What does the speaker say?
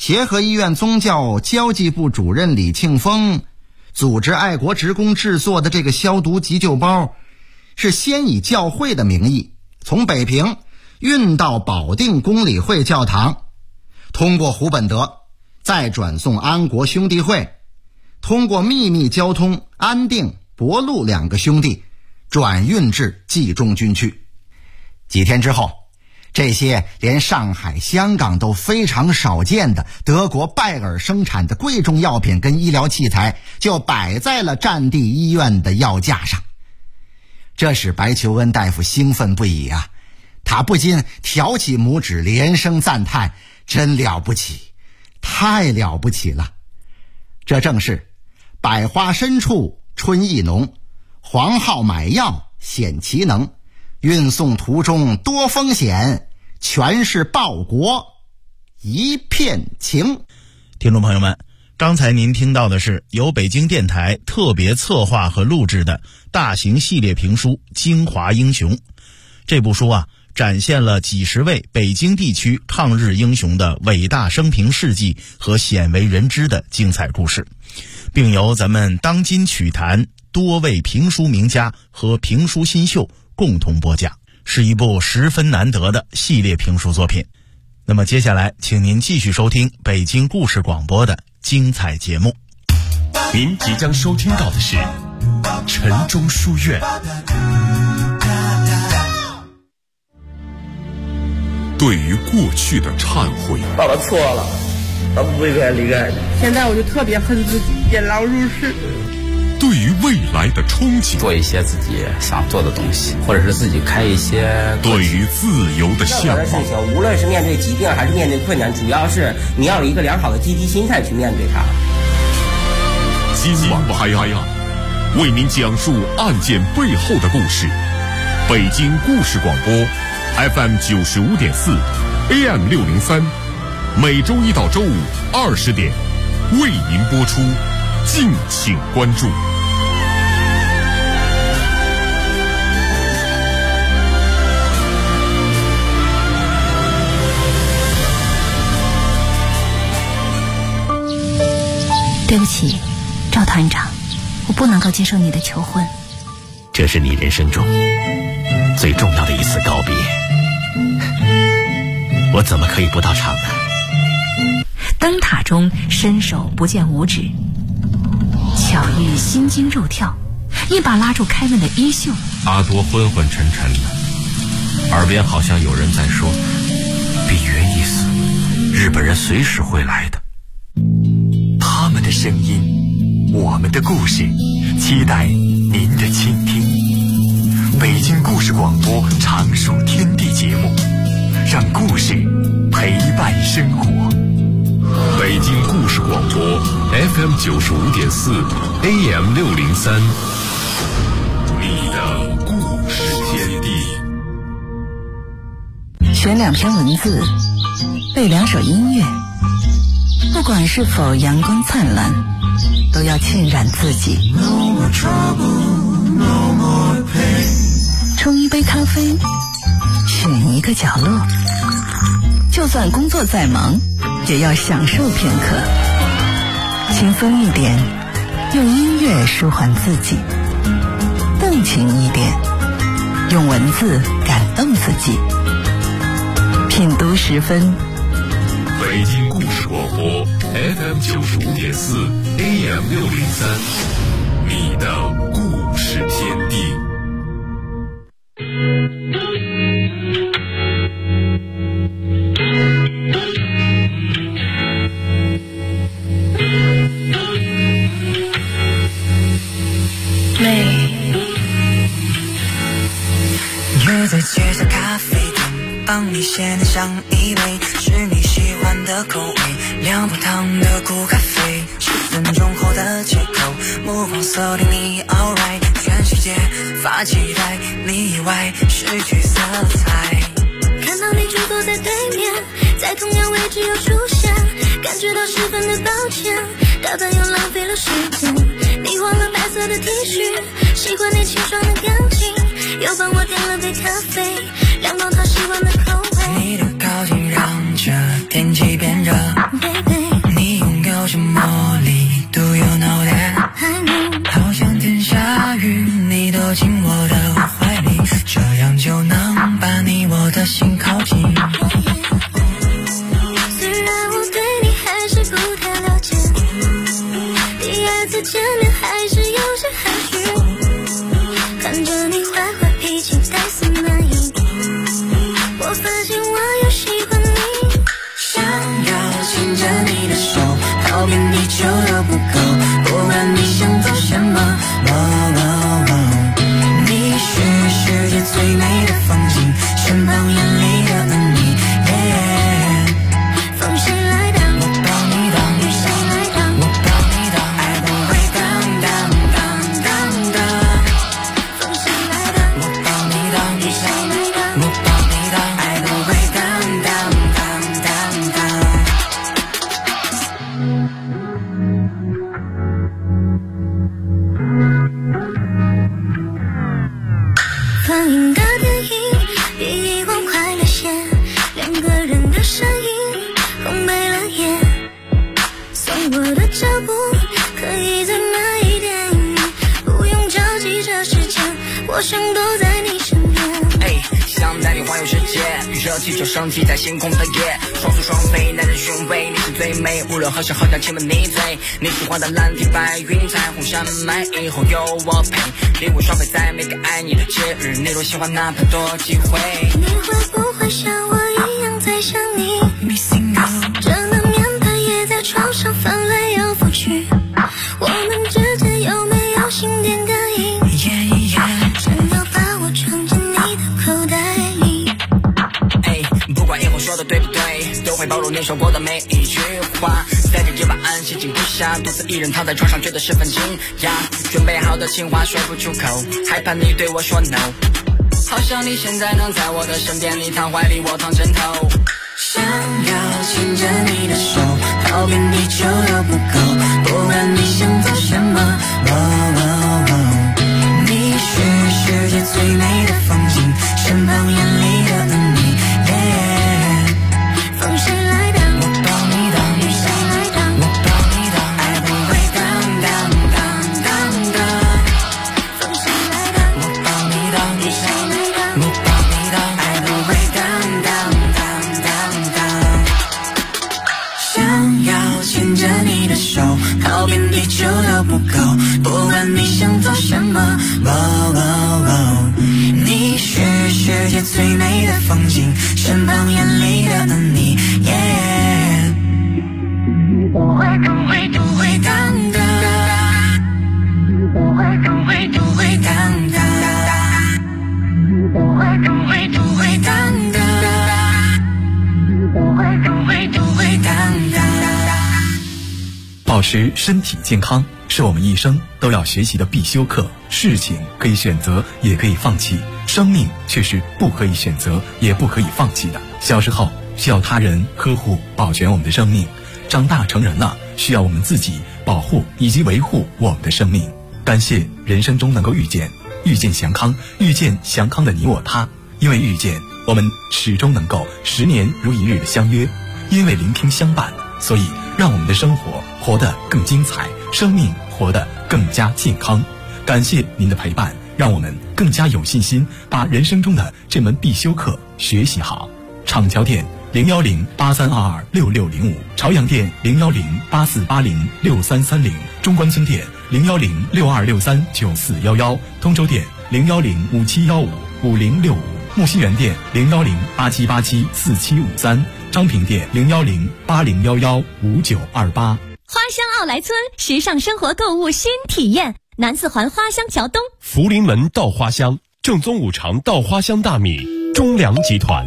协和医院宗教交际部主任李庆峰组织爱国职工制作的这个消毒急救包，是先以教会的名义从北平运到保定公理会教堂，通过胡本德，再转送安国兄弟会，通过秘密交通安定、博路2个兄弟，转运至冀中军区。几天之后，这些连上海、香港都非常少见的德国拜耳生产的贵重药品跟医疗器材就摆在了战地医院的药架上。这使白求恩大夫兴奋不已啊！他不禁挑起拇指，连声赞叹：真了不起，太了不起了！这正是百花深处春意浓，黄号买药显其能，运送途中多风险，全是报国一片情。 听众朋友们，刚才您听到的是由北京电台特别策划和录制的大型系列评书《京华英雄》。这部书啊，展现了几十位北京地区抗日英雄的伟大生平事迹和鲜为人知的精彩故事，并由咱们当今曲坛多位评书名家和评书新秀共同播讲，是一部十分难得的系列评书作品。那么接下来请您继续收听北京故事广播的精彩节目。 您即将收听到的是晨钟书院。对于过去的忏悔， 爸爸错了，他不会离开你。 现在我就特别恨自己，引狼入室。 对于未来的憧憬， 做一些自己想做的东西，或者是自己开一些。 对于自由的向往， 无论是面对疾病还是面对困难，主要是你要有一个良好的积极心态去面对它。 今晚拍案，为您讲述案件背后的故事。北京故事广播 FM 95.4 AM 603，每周一到周五20点为您播出，敬请关注。 对不起，赵团长，我不能够接受你的求婚。 这是你人生中最重要的一次告别，我怎么可以不到场呢？ 灯塔中伸手不见五指，巧遇心惊肉跳，一把拉住开门的衣袖。 阿多昏昏沉沉的，耳边好像有人在说：比约一死，日本人随时会来的。 他们的声音，我们的故事，期待您的倾听。北京故事广播常数天地节目，让故事陪伴生活。 北京故事广播 FM 95.4 AM 603，你的故事天地。 选2篇文字，背2首音乐，不管是否阳光灿烂，都要浸染自己。冲一杯咖啡，选一个角落，就算工作再忙，也要享受片刻。轻松一点，用音乐舒缓自己；动情一点，用文字感动自己。品读10分。 北京故事广播 FM 95.4 AM 603，你的故事天地。 约在街角咖啡厅，帮你先上一杯，是你喜欢的口味，2杯糖的苦咖啡，10分钟后的街口，目光锁定你 alright， 全世界发期待，你以外失去色彩。 看到你就坐在对面，在同样位置又出现，感觉到十分的抱歉，打扮又浪费了时间。你换了白色的 T 恤，喜欢你清爽的感情，又帮我点了杯咖啡，凉到他喜欢的口味。 你的靠近让这天气变热， Baby 进我的怀里，这样就能把你我的心靠近。 虽然我对你还是不太了解，第二次见面还是有些含蓄，看着你坏坏脾气带色难隐，我发现我又喜欢你， 想要牵着你的手，跑遍地球都不够，不管你想做什么。你是世界最美的风景，身旁眼里的你。 风谁来挡？ 我帮你挡。 雨谁来挡？ 我帮你挡。爱不会挡。 风谁来挡？ 我帮你挡。 雨谁来挡？ 我帮你挡。爱不会挡。 放映的电影比以往快了些，两个人的身影红没了眼，送我的脚步可以再慢一点，不用着急这时间，我想都在你身边。 想带你环游世界，热气球升起在星空的夜，双宿双飞，耐人寻味，你是最美，无论何时何地亲吻你嘴，你喜欢的蓝天白云，彩虹山脉，以后有我陪，礼物消费在每个爱你的节日，你若喜欢哪怕多机会， 你会不会像我一样在想你 Missing you， 这难免半夜在床上翻来又覆去，我们之间有没有心电感应？真要把我装进你的口袋里， 不管以后说的对不对，都会暴露你说过的每一句话，在这夜晚心情不下，独自一人躺在床上觉得十分惊讶，准备好的情话说不出口，害怕你对我说 no， 好想你现在能在我的身边，你躺怀里我躺枕头， 想要牵着你的手，跑遍地球都不够，不管你想做什么，你是世界最美的风景，身旁眼里的你，风谁来挡？ 我帮你挡。 雨谁来挡？ 我帮你挡。 爱不会挡。风谁来挡？ 我帮你挡。 雨谁来挡？ 我帮你挡。 爱不会挡。想要牵着你的手，跑遍地球都不够，不管你想做什么，你是世界最美的风景，身旁眼里的你，不会挡的，不会挡的，不会挡的，不会挡的。 保持身体健康是我们一生都要学习的必修课。事情可以选择，也可以放弃，生命却是不可以选择，也不可以放弃的。小时候需要他人呵护保全我们的生命，长大成人了，需要我们自己保护以及维护我们的生命。感谢人生中能够遇见祥康，遇见祥康的你我他。因为遇见，我们始终能够10年如一日的相约；因为聆听相伴，所以让我们的生活活得更精彩，生命活得更加健康。感谢您的陪伴，让我们更加有信心把人生中的这门必修课学习好。厂桥店01083226605，朝阳店01084806330，中关村店01062639411，通州店01057155065，木樨园店01087874753，昌平店01080115928。 花乡奥莱村时尚生活购物新体验，南四环花乡桥东， 福临门稻花香，正宗五常稻花香大米，中粮集团。